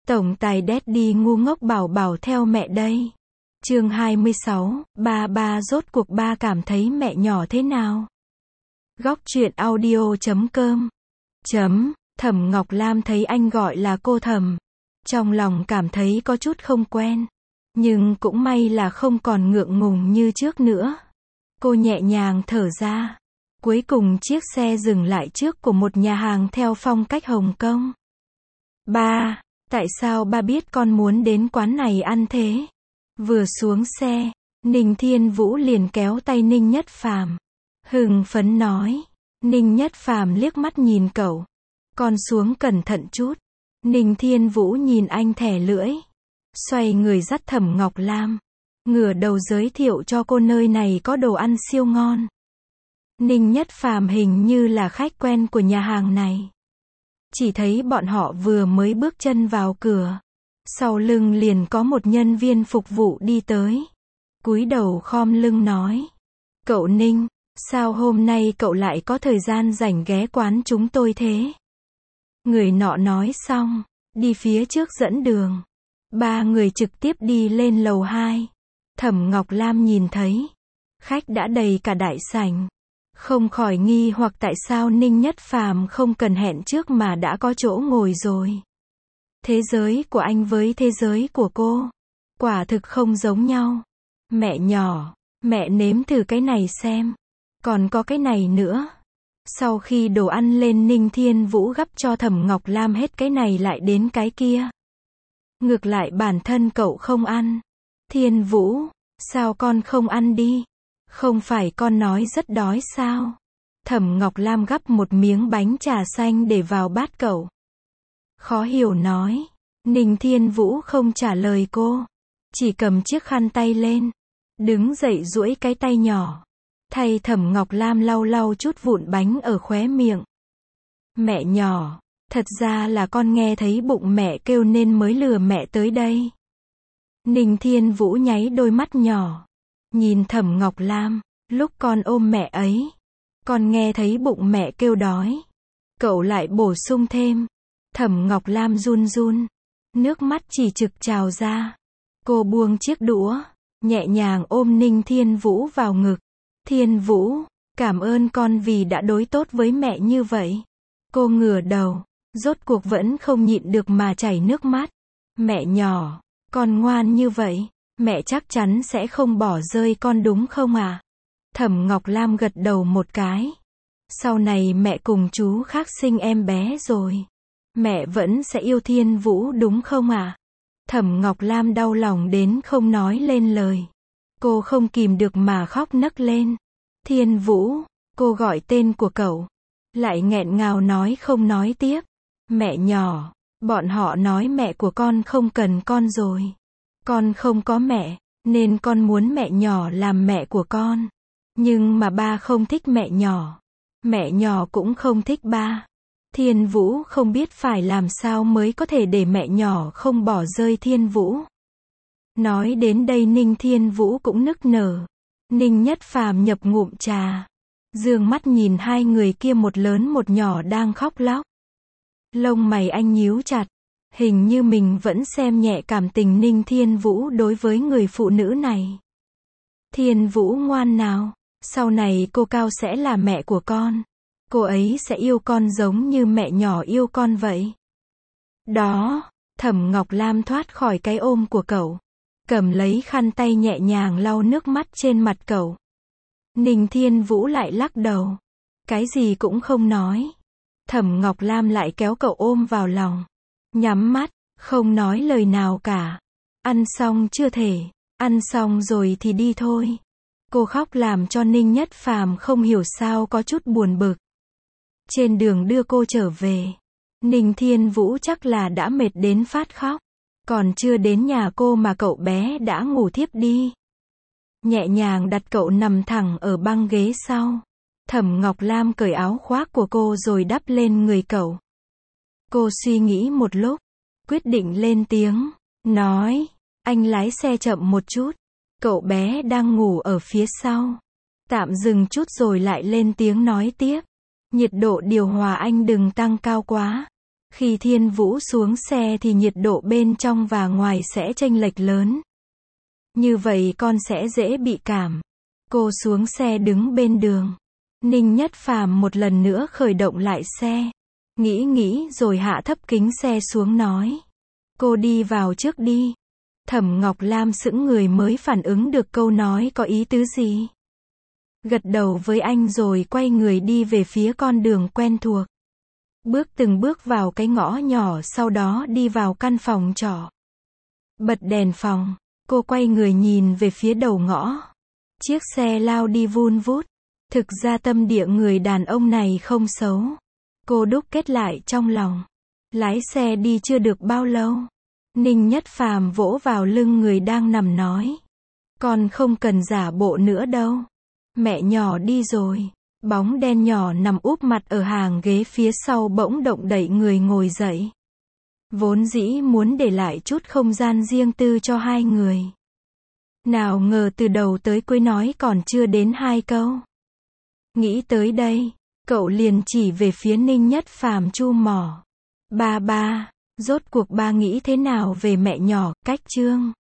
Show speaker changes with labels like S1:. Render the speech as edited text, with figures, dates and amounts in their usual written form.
S1: Tổng tài Daddy ngu ngốc bảo bảo theo mẹ đây. Chương 26, ba rốt cuộc ba cảm thấy mẹ nhỏ thế nào? Góc truyện audio.com Thẩm Ngọc Lam thấy anh gọi là cô Thẩm. Trong lòng cảm thấy có chút không quen. Nhưng cũng may là không còn ngượng ngùng như trước nữa. Cô nhẹ nhàng thở ra. Cuối cùng chiếc xe dừng lại trước của một nhà hàng theo phong cách Hồng Kông. Ba, tại sao ba biết con muốn đến quán này ăn thế? Vừa xuống xe, Ninh Thiên Vũ liền kéo tay Ninh Nhất Phàm. Hưng phấn nói. Ninh Nhất Phàm liếc mắt nhìn cậu. Con xuống cẩn thận chút. Ninh Thiên Vũ nhìn anh thẻ lưỡi. Xoay người dắt Thẩm Ngọc Lam. Ngửa đầu giới thiệu cho cô nơi này có đồ ăn siêu ngon. Ninh Nhất Phàm hình như là khách quen của nhà hàng này. Chỉ thấy bọn họ vừa mới bước chân vào cửa. Sau lưng liền có một nhân viên phục vụ đi tới. Cúi đầu khom lưng nói. Cậu Ninh, sao hôm nay cậu lại có thời gian rảnh ghé quán chúng tôi thế? Người nọ nói xong, đi phía trước dẫn đường. Ba người trực tiếp đi lên lầu 2. Thẩm Ngọc Lam nhìn thấy. Khách đã đầy cả đại sảnh. Không khỏi nghi hoặc tại sao Ninh Nhất Phàm không cần hẹn trước mà đã có chỗ ngồi rồi. Thế giới của anh với thế giới của cô, quả thực không giống nhau. Mẹ nhỏ, mẹ nếm thử cái này xem. Còn có cái này nữa. Sau khi đồ ăn lên, Ninh Thiên Vũ gắp cho Thẩm Ngọc Lam hết cái này lại đến cái kia. Ngược lại bản thân cậu không ăn. Thiên Vũ, sao con không ăn đi? Không phải con nói rất đói sao? Thẩm Ngọc Lam gắp một miếng bánh trà xanh để vào bát cậu. Khó hiểu nói. Ninh Thiên Vũ không trả lời cô. Chỉ cầm chiếc khăn tay lên. Đứng dậy duỗi cái tay nhỏ. Thay Thẩm Ngọc Lam lau lau chút vụn bánh ở khóe miệng. Mẹ nhỏ, thật ra là con nghe thấy bụng mẹ kêu nên mới lừa mẹ tới đây. Ninh Thiên Vũ nháy đôi mắt nhỏ. Nhìn Thẩm Ngọc Lam, lúc con ôm mẹ ấy, con nghe thấy bụng mẹ kêu đói. Cậu lại bổ sung thêm. Thẩm Ngọc Lam run run, nước mắt chỉ trực trào ra. Cô buông chiếc đũa, nhẹ nhàng ôm Ninh Thiên Vũ vào ngực. Thiên Vũ, cảm ơn con vì đã đối tốt với mẹ như vậy. Cô ngửa đầu, rốt cuộc vẫn không nhịn được mà chảy nước mắt. Mẹ nhỏ, con ngoan như vậy, mẹ chắc chắn sẽ không bỏ rơi con đúng không à? Thẩm Ngọc Lam gật đầu một cái. Sau này mẹ cùng chú khác sinh em bé rồi. Mẹ vẫn sẽ yêu Thiên Vũ đúng không à? Thẩm Ngọc Lam đau lòng đến không nói lên lời. Cô không kìm được mà khóc nấc lên. Thiên Vũ, cô gọi tên của cậu. Lại nghẹn ngào nói không nói tiếp. Mẹ nhỏ, bọn họ nói mẹ của con không cần con rồi. Con không có mẹ, nên con muốn mẹ nhỏ làm mẹ của con. Nhưng mà ba không thích mẹ nhỏ. Mẹ nhỏ cũng không thích ba. Thiên Vũ không biết phải làm sao mới có thể để mẹ nhỏ không bỏ rơi Thiên Vũ. Nói đến đây Ninh Thiên Vũ cũng nức nở. Ninh Nhất Phàm nhập ngụm trà. Dương mắt nhìn hai người kia một lớn một nhỏ đang khóc lóc. Lông mày anh nhíu chặt. Hình như mình vẫn xem nhẹ cảm tình Ninh Thiên Vũ đối với người phụ nữ này. Thiên Vũ ngoan nào, sau này cô Cao sẽ là mẹ của con. Cô ấy sẽ yêu con giống như mẹ nhỏ yêu con vậy. Đó, Thẩm Ngọc Lam thoát khỏi cái ôm của cậu. Cầm lấy khăn tay nhẹ nhàng lau nước mắt trên mặt cậu. Ninh Thiên Vũ lại lắc đầu. Cái gì cũng không nói. Thẩm Ngọc Lam lại kéo cậu ôm vào lòng. Nhắm mắt, không nói lời nào cả. Ăn xong chưa thể, ăn xong rồi thì đi thôi. Cô khóc làm cho Ninh Nhất Phàm không hiểu sao có chút buồn bực. Trên đường đưa cô trở về, Ninh Thiên Vũ chắc là đã mệt đến phát khóc. Còn chưa đến nhà cô mà cậu bé đã ngủ thiếp đi. Nhẹ nhàng đặt cậu nằm thẳng ở băng ghế sau. Thẩm Ngọc Lam cởi áo khoác của cô rồi đắp lên người cậu. Cô suy nghĩ một lúc, quyết định lên tiếng, nói, anh lái xe chậm một chút. Cậu bé đang ngủ ở phía sau. Tạm dừng chút rồi lại lên tiếng nói tiếp. Nhiệt độ điều hòa anh đừng tăng cao quá. Khi Thiên Vũ xuống xe thì nhiệt độ bên trong và ngoài sẽ chênh lệch lớn. Như vậy con sẽ dễ bị cảm. Cô xuống xe đứng bên đường. Ninh Nhất Phàm một lần nữa khởi động lại xe. Nghĩ rồi hạ thấp kính xe xuống nói. Cô đi vào trước đi. Thẩm Ngọc Lam sững người mới phản ứng được câu nói có ý tứ gì. Gật đầu với anh rồi quay người đi về phía con đường quen thuộc. Bước từng bước vào cái ngõ nhỏ, sau đó đi vào căn phòng trọ. Bật đèn phòng, cô quay người nhìn về phía đầu ngõ. Chiếc xe lao đi vun vút. Thực ra tâm địa người đàn ông này không xấu. Cô đúc kết lại trong lòng. Lái xe đi chưa được bao lâu. Ninh Nhất Phàm vỗ vào lưng người đang nằm nói. Con không cần giả bộ nữa đâu. Mẹ nhỏ đi rồi. Bóng đen nhỏ nằm úp mặt ở hàng ghế phía sau bỗng động đậy người ngồi dậy. Vốn dĩ muốn để lại chút không gian riêng tư cho hai người. Nào ngờ từ đầu tới cuối nói còn chưa đến 2 câu. Nghĩ tới đây, cậu liền chỉ về phía Ninh Nhất Phàm chu mỏ. Ba, rốt cuộc ba nghĩ thế nào về mẹ nhỏ, cách Trương?